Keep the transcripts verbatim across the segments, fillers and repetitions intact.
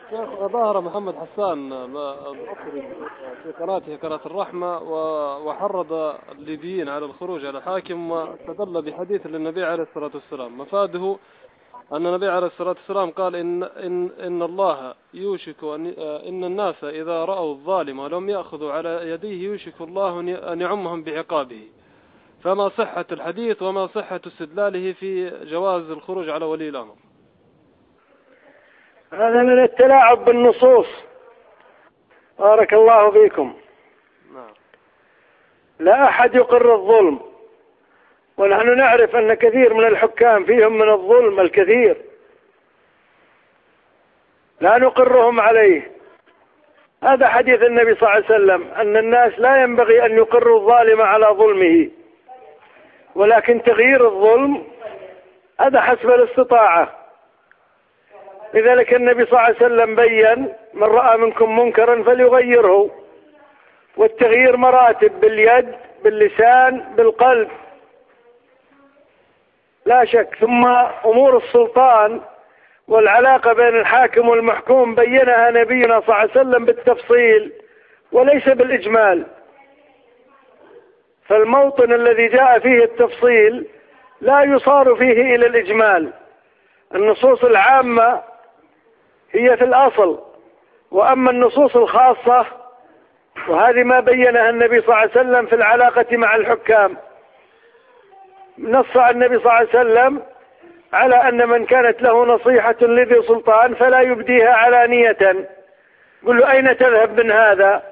شيخ ظاهر محمد حسان المصري في قناته قناة الرحمة وحرض الليبيين على الخروج على الحاكم، واستدل بحديث للنبي عليه الصلاة والسلام مفاده أن النبي عليه الصلاة والسلام قال إن إن إن الله يوشك أن إن الناس إذا رأوا الظالم ولم يأخذوا على يديه يوشك الله أن يعمهم بعقابه. فما صحة الحديث وما صحة استدلاله في جواز الخروج على ولي الأمر؟ هذا من التلاعب بالنصوص. بارك الله فيكم. نعم. لا أحد يقر الظلم، ونحن نعرف أن كثير من الحكام فيهم من الظلم الكثير، لا نقرهم عليه. هذا حديث النبي صلى الله عليه وسلم أن الناس لا ينبغي أن يقروا الظالم على ظلمه، ولكن تغيير الظلم هذا حسب الاستطاعة. لذلك النبي صلى الله عليه وسلم بين: من رأى منكم منكرا فليغيره. والتغيير مراتب: باليد، باللسان، بالقلب، لا شك. ثم أمور السلطان والعلاقة بين الحاكم والمحكوم بينها نبينا صلى الله عليه وسلم بالتفصيل وليس بالإجمال. فالموطن الذي جاء فيه التفصيل لا يصار فيه إلى الإجمال. النصوص العامة هي في الأصل، وأما النصوص الخاصة وهذه ما بينها النبي صلى الله عليه وسلم في العلاقة مع الحكام. نص النبي صلى الله عليه وسلم على أن من كانت له نصيحة لذي سلطان فلا يبديها علانية. قل له: أين تذهب من هذا؟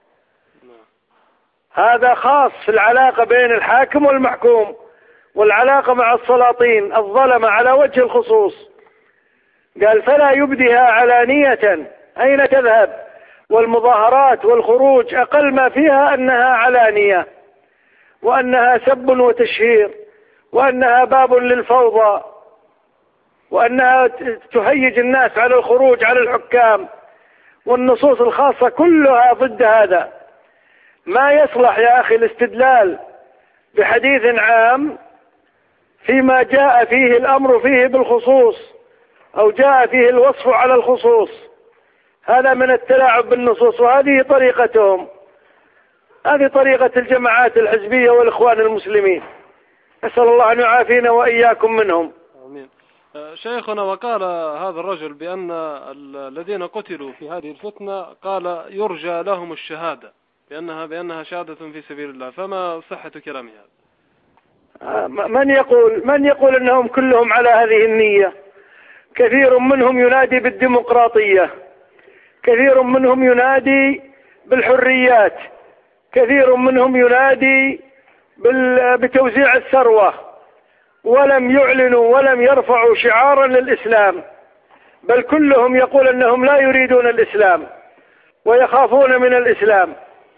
هذا خاص في العلاقة بين الحاكم والمحكوم، والعلاقة مع السلاطين الظلمة على وجه الخصوص. قال: فلا يبديها علانية. أين تذهب؟ والمظاهرات والخروج أقل ما فيها أنها علانية، وأنها سب وتشهير، وأنها باب للفوضى، وأنها تهيج الناس على الخروج على الحكام. والنصوص الخاصة كلها ضد هذا. ما يصلح يا أخي الاستدلال بحديث عام فيما جاء فيه الأمر فيه بالخصوص، أو جاء فيه الوصف على الخصوص. هذا من التلاعب بالنصوص، وهذه طريقتهم. هذه طريقة الجماعات الحزبية والإخوان المسلمين. أسأل الله أن يعافينا وإياكم منهم. آمين. شيخنا، وقال هذا الرجل بأن الذين قتلوا في هذه الفتنة قال يرجى لهم الشهادة، بأنها بأنها شهادة في سبيل الله، فما صحة كلامه هذا؟ من يقول من يقول أنهم كلهم على هذه النية؟ كثير منهم ينادي بالديمقراطية، كثير منهم ينادي بالحريات، كثير منهم ينادي بتوزيع الثروة، ولم يعلنوا ولم يرفعوا شعارا للإسلام، بل كلهم يقول أنهم لا يريدون الإسلام ويخافون من الإسلام.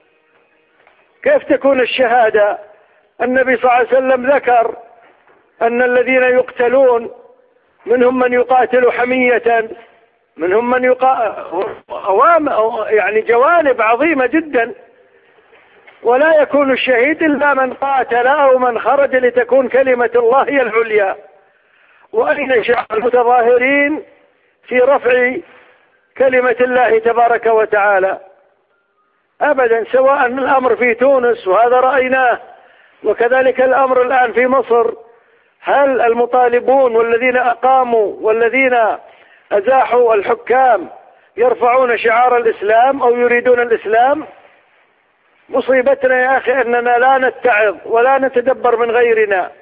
كيف تكون الشهادة؟ النبي صلى الله عليه وسلم ذكر أن الذين يقتلون منهم من يقاتل حمية، منهم من يقاتل يعني جوانب عظيمة جدا. ولا يكون الشهيد إلا من قاتل أو من خرج لتكون كلمة الله هي العليا. وأين شعار المتظاهرين في رفع كلمة الله تبارك وتعالى؟ أبدا. سواء الأمر في تونس وهذا رأيناه، وكذلك الأمر الآن في مصر. هل المطالبون والذين أقاموا والذين أزاحوا الحكام يرفعون شعار الإسلام أو يريدون الإسلام؟ مصيبتنا يا أخي أننا لا نتعظ ولا نتدبر من غيرنا.